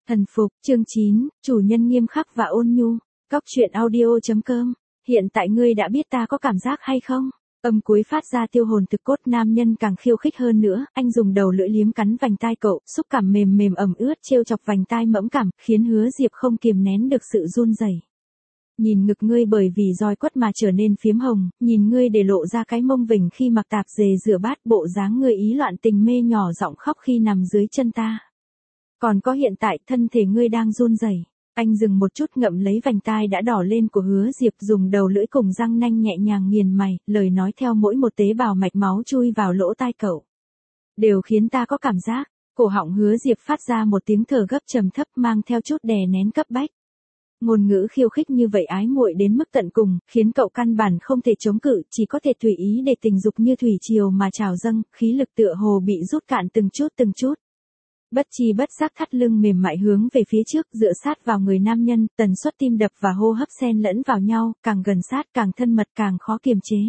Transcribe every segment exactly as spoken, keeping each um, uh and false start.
Thần phục, chương chín, chủ nhân nghiêm khắc và ôn nhu. Cóc truyện audio.com. Hiện tại ngươi đã biết ta có cảm giác hay không? Âm cuối phát ra tiêu hồn thực cốt, nam nhân càng khiêu khích hơn nữa, anh dùng đầu lưỡi liếm cắn vành tai cậu, xúc cảm mềm mềm ẩm ướt trêu chọc vành tai mẫm cảm, khiến Hứa Diệp không kiềm nén được sự run rẩy. Nhìn ngực ngươi bởi vì roi quất mà trở nên phiếm hồng, nhìn ngươi để lộ ra cái mông vểnh khi mặc tạp dề rửa bát, bộ dáng ngươi ý loạn tình mê nhỏ giọng khóc khi nằm dưới chân ta. Còn có hiện tại thân thể ngươi đang run rẩy. Anh dừng một chút, ngậm lấy vành tai đã đỏ lên của Hứa Diệp, dùng đầu lưỡi cùng răng nanh nhẹ nhàng nghiền mày, lời nói theo mỗi một tế bào mạch máu chui vào lỗ tai cậu. Đều khiến ta có cảm giác. Cổ họng Hứa Diệp phát ra một tiếng thở gấp trầm thấp mang theo chút đè nén cấp bách. Ngôn ngữ khiêu khích như vậy ái muội đến mức tận cùng, khiến cậu căn bản không thể chống cự, chỉ có thể tùy ý để tình dục như thủy triều mà trào dâng, khí lực tựa hồ bị rút cạn từng chút từng chút. Bất chi bất giác thắt lưng mềm mại hướng về phía trước, dựa sát vào người nam nhân, tần suất tim đập và hô hấp xen lẫn vào nhau, càng gần sát càng thân mật càng khó kiềm chế.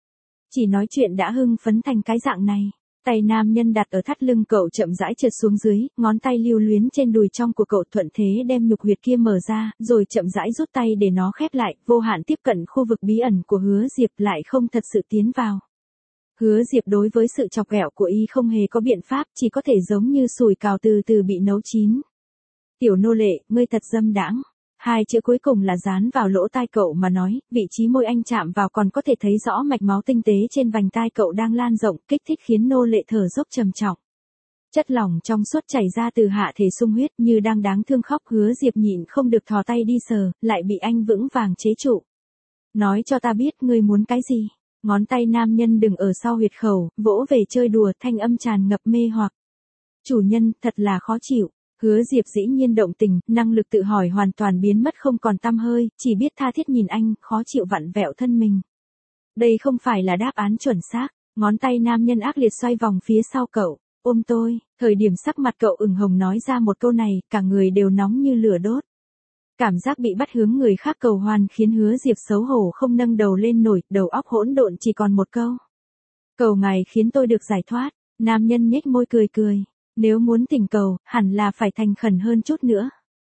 Chỉ nói chuyện đã hưng phấn thành cái dạng này. Tay nam nhân đặt ở thắt lưng cậu chậm rãi trượt xuống dưới, ngón tay lưu luyến trên đùi trong của cậu thuận thế đem nhục huyệt kia mở ra, rồi chậm rãi rút tay để nó khép lại, vô hạn tiếp cận khu vực bí ẩn của Hứa Diệp lại không thật sự tiến vào. Hứa Diệp đối với sự chọc ghẹo của y không hề có biện pháp, chỉ có thể giống như sủi cào từ từ bị nấu chín. Tiểu nô lệ, ngươi thật dâm đãng. Hai chữ cuối cùng là dán vào lỗ tai cậu mà nói, vị trí môi anh chạm vào còn có thể thấy rõ mạch máu tinh tế trên vành tai cậu đang lan rộng, kích thích khiến nô lệ thở dốc trầm trọng. Chất lỏng trong suốt chảy ra từ hạ thể sung huyết như đang đáng thương khóc. Hứa Diệp nhịn không được thò tay đi sờ, lại bị anh vững vàng chế trụ. Nói cho ta biết ngươi muốn cái gì. Ngón tay nam nhân đừng ở sau huyệt khẩu, vỗ về chơi đùa, thanh âm tràn ngập mê hoặc. Chủ nhân, thật là khó chịu. Hứa Diệp dĩ nhiên động tình, năng lực tự hỏi hoàn toàn biến mất không còn tăm hơi, chỉ biết tha thiết nhìn anh, khó chịu vặn vẹo thân mình. Đây không phải là đáp án chuẩn xác. Ngón tay nam nhân ác liệt xoay vòng phía sau cậu. Ôm tôi. Thời điểm sắc mặt cậu ửng hồng nói ra một câu này, cả người đều nóng như lửa đốt. Cảm giác bị bắt hướng người khác cầu hoan khiến Hứa Diệp xấu hổ không nâng đầu lên nổi, đầu óc hỗn độn chỉ còn một câu. Cầu ngài khiến tôi được giải thoát. Nam nhân nhếch môi cười cười. Nếu muốn tình cầu, hẳn là phải thành khẩn hơn chút nữa.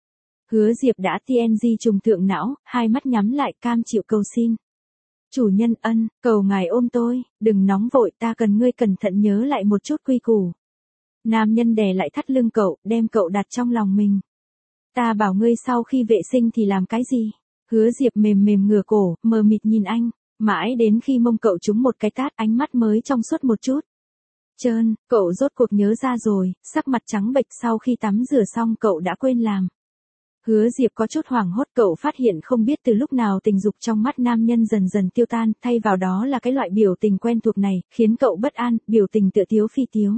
Hứa Diệp đã tê en giê trùng thượng não, hai mắt nhắm lại cam chịu cầu xin. Chủ nhân ân, cầu ngài ôm tôi, đừng nóng vội, ta cần ngươi cẩn thận nhớ lại một chút quy củ. Nam nhân đè lại thắt lưng cậu, đem cậu đặt trong lòng mình. Ta bảo ngươi sau khi vệ sinh thì làm cái gì? Hứa Diệp mềm mềm ngửa cổ, mờ mịt nhìn anh, mãi đến khi mông cậu trúng một cái tát ánh mắt mới trong suốt một chút. Trơn, cậu rốt cuộc nhớ ra rồi, sắc mặt trắng bệch sau khi tắm rửa xong cậu đã quên làm. Hứa Diệp có chút hoảng hốt, cậu phát hiện không biết từ lúc nào tình dục trong mắt nam nhân dần dần tiêu tan, thay vào đó là cái loại biểu tình quen thuộc này, khiến cậu bất an, biểu tình tựa tiếu phi tiếu.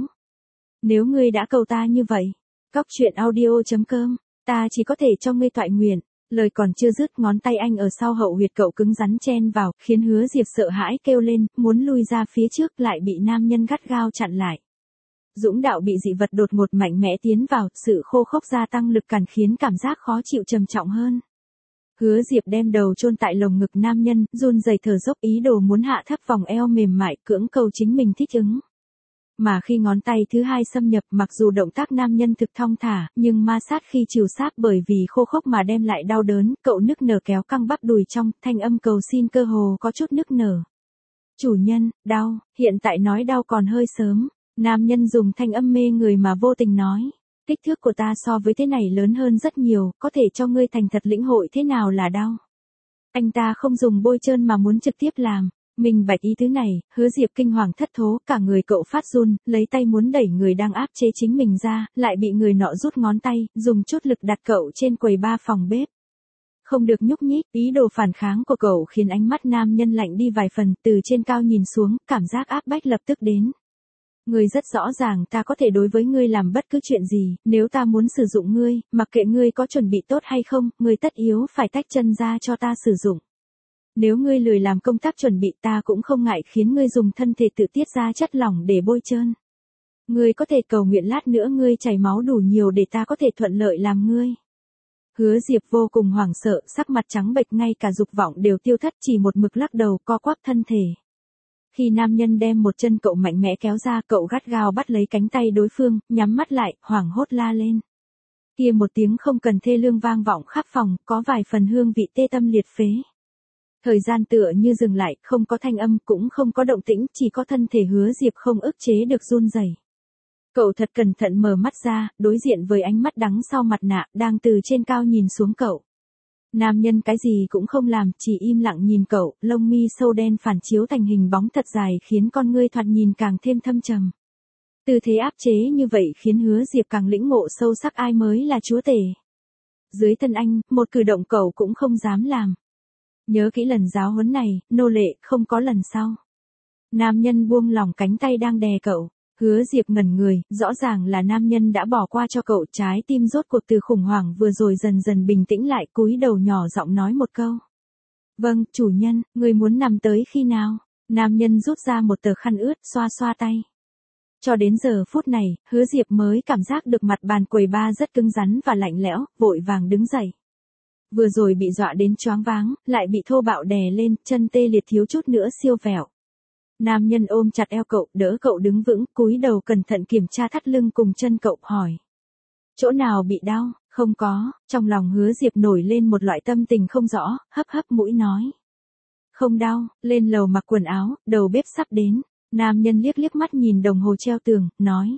Nếu ngươi đã cầu ta như vậy, cóc truyện audio.com, ta chỉ có thể cho ngươi toại nguyện. Lời còn chưa dứt, ngón tay anh ở sau hậu huyệt cậu cứng rắn chen vào, khiến Hứa Diệp sợ hãi kêu lên, muốn lui ra phía trước lại bị nam nhân gắt gao chặn lại. Dũng đạo bị dị vật đột ngột mạnh mẽ tiến vào, sự khô khốc gia tăng lực cản khiến cảm giác khó chịu trầm trọng hơn. Hứa Diệp đem đầu chôn tại lồng ngực nam nhân, run rẩy thở dốc ý đồ muốn hạ thấp vòng eo mềm mại, cưỡng cầu chính mình thích ứng. Mà khi ngón tay thứ hai xâm nhập, mặc dù động tác nam nhân thực thong thả, nhưng ma sát khi chiều sáp bởi vì khô khốc mà đem lại đau đớn, cậu nức nở kéo căng bắp đùi trong, thanh âm cầu xin cơ hồ có chút nức nở. Chủ nhân, đau, hiện tại nói đau còn hơi sớm. Nam nhân dùng thanh âm mê người mà vô tình nói. Kích thước của ta so với thế này lớn hơn rất nhiều, có thể cho ngươi thành thật lĩnh hội thế nào là đau. Anh ta không dùng bôi trơn mà muốn trực tiếp làm. Mình bạch ý thứ này, Hứa Diệp kinh hoàng thất thố, cả người cậu phát run, lấy tay muốn đẩy người đang áp chế chính mình ra, lại bị người nọ rút ngón tay, dùng chút lực đặt cậu trên quầy ba phòng bếp. Không được nhúc nhích, ý đồ phản kháng của cậu khiến ánh mắt nam nhân lạnh đi vài phần, từ trên cao nhìn xuống, cảm giác áp bách lập tức đến. Ngươi rất rõ ràng ta có thể đối với ngươi làm bất cứ chuyện gì, nếu ta muốn sử dụng ngươi, mặc kệ ngươi có chuẩn bị tốt hay không, ngươi tất yếu phải tách chân ra cho ta sử dụng. Nếu ngươi lười làm công tác chuẩn bị, ta cũng không ngại khiến ngươi dùng thân thể tự tiết ra chất lỏng để bôi trơn. Ngươi có thể cầu nguyện lát nữa ngươi chảy máu đủ nhiều để ta có thể thuận lợi làm ngươi. Hứa Diệp vô cùng hoảng sợ, sắc mặt trắng bệch, ngay cả dục vọng đều tiêu thất, chỉ một mực lắc đầu co quắp thân thể. Khi nam nhân đem một chân cậu mạnh mẽ kéo ra, cậu gắt gao bắt lấy cánh tay đối phương, nhắm mắt lại, hoảng hốt la lên. Kia một tiếng không cần thê lương vang vọng khắp phòng, có vài phần hương vị tê tâm liệt phế. Thời gian tựa như dừng lại, không có thanh âm, cũng không có động tĩnh, chỉ có thân thể Hứa Diệp không ức chế được run rẩy. Cậu thật cẩn thận mở mắt ra, đối diện với ánh mắt đắng sau mặt nạ, đang từ trên cao nhìn xuống cậu. Nam nhân cái gì cũng không làm, chỉ im lặng nhìn cậu, lông mi sâu đen phản chiếu thành hình bóng thật dài khiến con ngươi thoạt nhìn càng thêm thâm trầm. Tư thế áp chế như vậy khiến Hứa Diệp càng lĩnh ngộ sâu sắc ai mới là chúa tể. Dưới thân anh, một cử động cậu cũng không dám làm. Nhớ kỹ lần giáo huấn này, nô lệ, không có lần sau. Nam nhân buông lỏng cánh tay đang đè cậu. Hứa Diệp ngẩn người, rõ ràng là nam nhân đã bỏ qua cho cậu, trái tim rốt cuộc từ khủng hoảng vừa rồi dần dần bình tĩnh lại, cúi đầu nhỏ giọng nói một câu. Vâng, chủ nhân, người muốn nằm tới khi nào? Nam nhân rút ra một tờ khăn ướt, xoa xoa tay. Cho đến giờ phút này, Hứa Diệp mới cảm giác được mặt bàn quầy ba rất cứng rắn và lạnh lẽo, vội vàng đứng dậy. Vừa rồi bị dọa đến choáng váng, lại bị thô bạo đè lên, chân tê liệt thiếu chút nữa siêu vẹo. Nam nhân ôm chặt eo cậu, đỡ cậu đứng vững, cúi đầu cẩn thận kiểm tra thắt lưng cùng chân cậu, hỏi. Chỗ nào bị đau? Không có, trong lòng Hứa Diệp nổi lên một loại tâm tình không rõ, hấp hấp mũi nói. Không đau, lên lầu mặc quần áo, đầu bếp sắp đến. Nam nhân liếc liếc mắt nhìn đồng hồ treo tường, nói.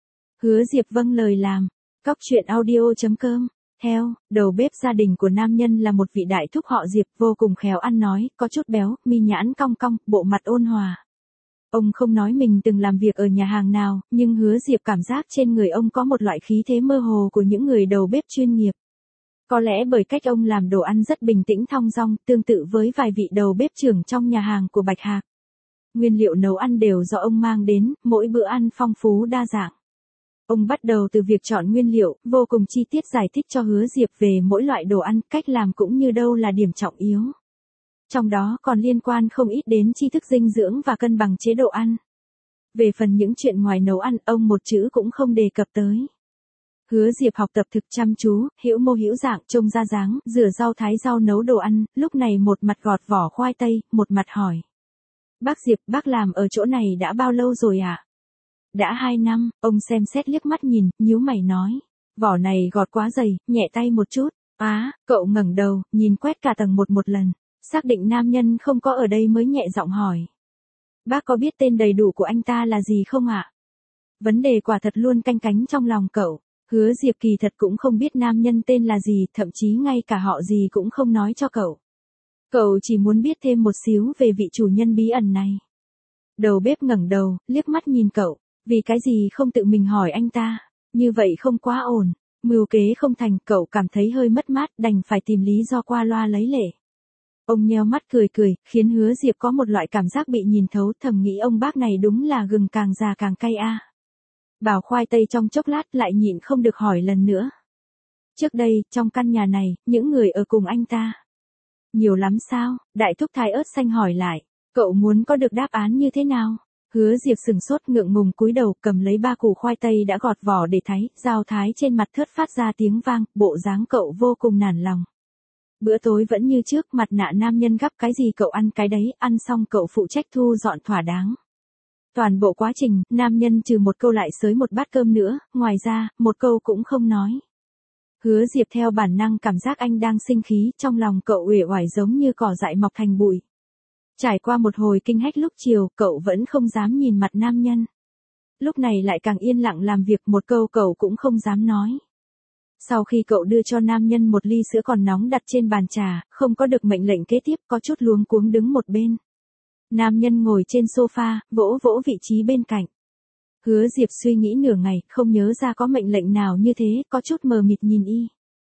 Hứa Diệp vâng lời làm. Cóc truyện audio chấm com. Theo, đầu bếp gia đình của nam nhân là một vị đại thúc họ Diệp, vô cùng khéo ăn nói, có chút béo, mi nhãn cong cong, bộ mặt ôn hòa. Ông không nói mình từng làm việc ở nhà hàng nào, nhưng Hứa Diệp cảm giác trên người ông có một loại khí thế mơ hồ của những người đầu bếp chuyên nghiệp. Có lẽ bởi cách ông làm đồ ăn rất bình tĩnh thong dong, tương tự với vài vị đầu bếp trưởng trong nhà hàng của Bạch Hạc. Nguyên liệu nấu ăn đều do ông mang đến, mỗi bữa ăn phong phú đa dạng. Ông bắt đầu từ việc chọn nguyên liệu, vô cùng chi tiết giải thích cho Hứa Diệp về mỗi loại đồ ăn, cách làm cũng như đâu là điểm trọng yếu. Trong đó còn liên quan không ít đến tri thức dinh dưỡng và cân bằng chế độ ăn. Về phần những chuyện ngoài nấu ăn, ông một chữ cũng không đề cập tới. Hứa Diệp học tập thực chăm chú, hữu mô hữu dạng, trông ra dáng, rửa rau thái rau nấu đồ ăn, lúc này một mặt gọt vỏ khoai tây, một mặt hỏi. Bác Diệp, bác làm ở chỗ này đã bao lâu rồi ạ? À? Đã hai năm, ông xem xét liếc mắt nhìn, nhíu mày nói. Vỏ này gọt quá dày, nhẹ tay một chút. Á, à, cậu ngẩng đầu, nhìn quét cả tầng một một lần. Xác định nam nhân không có ở đây mới nhẹ giọng hỏi. Bác có biết tên đầy đủ của anh ta là gì không ạ? À? Vấn đề quả thật luôn canh cánh trong lòng cậu. Hứa Diệp kỳ thật cũng không biết nam nhân tên là gì, thậm chí ngay cả họ gì cũng không nói cho cậu. Cậu chỉ muốn biết thêm một xíu về vị chủ nhân bí ẩn này. Đầu bếp ngẩng đầu, liếc mắt nhìn cậu. Vì cái gì không tự mình hỏi anh ta? Như vậy không quá ổn. Mưu kế không thành, cậu cảm thấy hơi mất mát, đành phải tìm lý do qua loa lấy lệ. Ông nheo mắt cười cười, khiến Hứa Diệp có một loại cảm giác bị nhìn thấu, thầm nghĩ ông bác này đúng là gừng càng già càng cay a. À. Bảo khoai tây trong chốc lát lại nhịn không được hỏi lần nữa. Trước đây, trong căn nhà này, những người ở cùng anh ta. Nhiều lắm sao? Đại thúc thái ớt xanh hỏi lại. Cậu muốn có được đáp án như thế nào? Hứa Diệp sừng sốt ngượng ngùng cúi đầu, cầm lấy ba củ khoai tây đã gọt vỏ để thái, dao thái trên mặt thớt phát ra tiếng vang, bộ dáng cậu vô cùng nản lòng. Bữa tối vẫn như trước, mặt nạ nam nhân gắp cái gì cậu ăn cái đấy, ăn xong cậu phụ trách thu dọn thỏa đáng. Toàn bộ quá trình, nam nhân trừ một câu lại xới một bát cơm nữa, ngoài ra, một câu cũng không nói. Hứa Diệp theo bản năng cảm giác anh đang sinh khí, trong lòng cậu uể oải giống như cỏ dại mọc thành bụi. Trải qua một hồi kinh hách lúc chiều, cậu vẫn không dám nhìn mặt nam nhân. Lúc này lại càng yên lặng làm việc, một câu cậu cũng không dám nói. Sau khi cậu đưa cho nam nhân một ly sữa còn nóng đặt trên bàn trà, không có được mệnh lệnh kế tiếp, có chút luống cuống đứng một bên. Nam nhân ngồi trên sofa, vỗ vỗ vị trí bên cạnh. Hứa Diệp suy nghĩ nửa ngày, không nhớ ra có mệnh lệnh nào như thế, có chút mờ mịt nhìn y.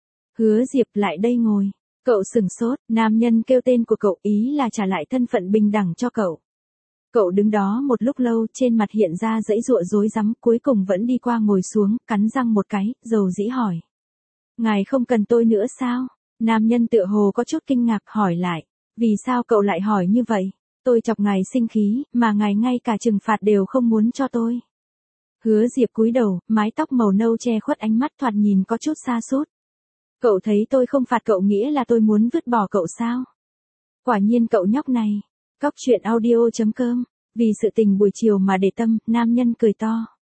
Hứa Diệp lại đây ngồi. Cậu sừng sốt, nam nhân kêu tên của cậu, ý là trả lại thân phận bình đẳng cho cậu. Cậu đứng đó một lúc lâu, trên mặt hiện ra dãy dụa rối rắm, cuối cùng vẫn đi qua ngồi xuống, cắn răng một cái, dầu dĩ hỏi. Ngài không cần tôi nữa sao? Nam nhân tựa hồ có chút kinh ngạc hỏi lại. Vì sao cậu lại hỏi như vậy? Tôi chọc ngài sinh khí, mà ngài ngay cả trừng phạt đều không muốn cho tôi. Hứa Diệp cúi đầu, mái tóc màu nâu che khuất ánh mắt thoạt nhìn có chút xa sút. Cậu thấy tôi không phạt cậu nghĩa là tôi muốn vứt bỏ cậu sao? Quả nhiên cậu nhóc này. Cóc truyện audio chấm com. Vì sự tình buổi chiều mà để tâm, nam nhân cười to.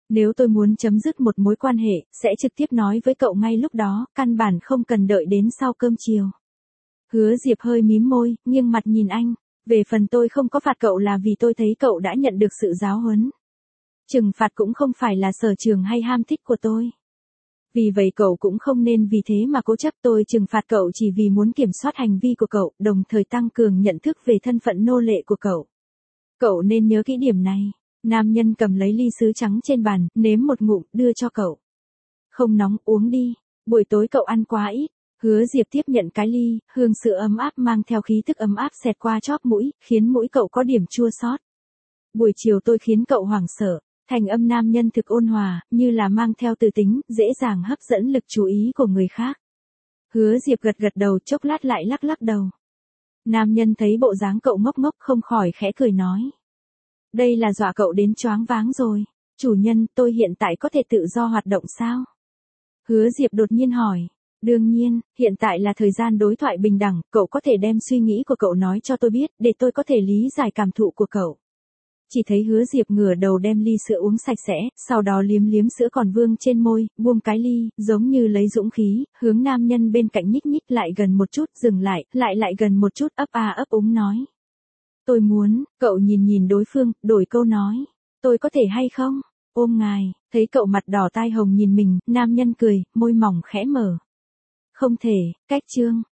Nếu tôi muốn chấm dứt một mối quan hệ, sẽ trực tiếp nói với cậu ngay lúc đó, căn bản không cần đợi đến sau cơm chiều. Hứa Diệp hơi mím môi, nghiêng mặt nhìn anh. Về phần tôi không có phạt cậu là vì tôi thấy cậu đã nhận được sự giáo huấn. Trừng phạt cũng không phải là sở trường hay ham thích của tôi. Vì vậy cậu cũng không nên vì thế mà cố chấp, tôi trừng phạt cậu chỉ vì muốn kiểm soát hành vi của cậu, đồng thời tăng cường nhận thức về thân phận nô lệ của cậu. Cậu nên nhớ kỹ điểm này. Nam nhân cầm lấy ly sứ trắng trên bàn, nếm một ngụm, đưa cho cậu. Không nóng, uống đi. Buổi tối cậu ăn quá ít. Hứa Diệp tiếp nhận cái ly, hương sữa ấm áp mang theo khí thức ấm áp xẹt qua chóp mũi, khiến mũi cậu có điểm chua xót. Buổi chiều tôi khiến cậu hoảng sợ. Thành âm nam nhân thực ôn hòa, như là mang theo từ tính, dễ dàng hấp dẫn lực chú ý của người khác. Hứa Diệp gật gật đầu, chốc lát lại lắc lắc đầu. Nam nhân thấy bộ dáng cậu ngốc ngốc không khỏi khẽ cười nói. Đây là dọa cậu đến choáng váng rồi. Chủ nhân, tôi hiện tại có thể tự do hoạt động sao? Hứa Diệp đột nhiên hỏi. Đương nhiên, hiện tại là thời gian đối thoại bình đẳng, cậu có thể đem suy nghĩ của cậu nói cho tôi biết, để tôi có thể lý giải cảm thụ của cậu. Chỉ thấy Hứa Diệp ngửa đầu đem ly sữa uống sạch sẽ, sau đó liếm liếm sữa còn vương trên môi, buông cái ly, giống như lấy dũng khí, hướng nam nhân bên cạnh nhích nhích lại gần một chút, dừng lại, lại lại gần một chút, ấp a ấp úng nói. Tôi muốn, cậu nhìn nhìn đối phương, đổi câu nói. Tôi có thể hay không? Ôm ngài, thấy cậu mặt đỏ tai hồng nhìn mình, nam nhân cười, môi mỏng khẽ mở. Không thể, cách chương.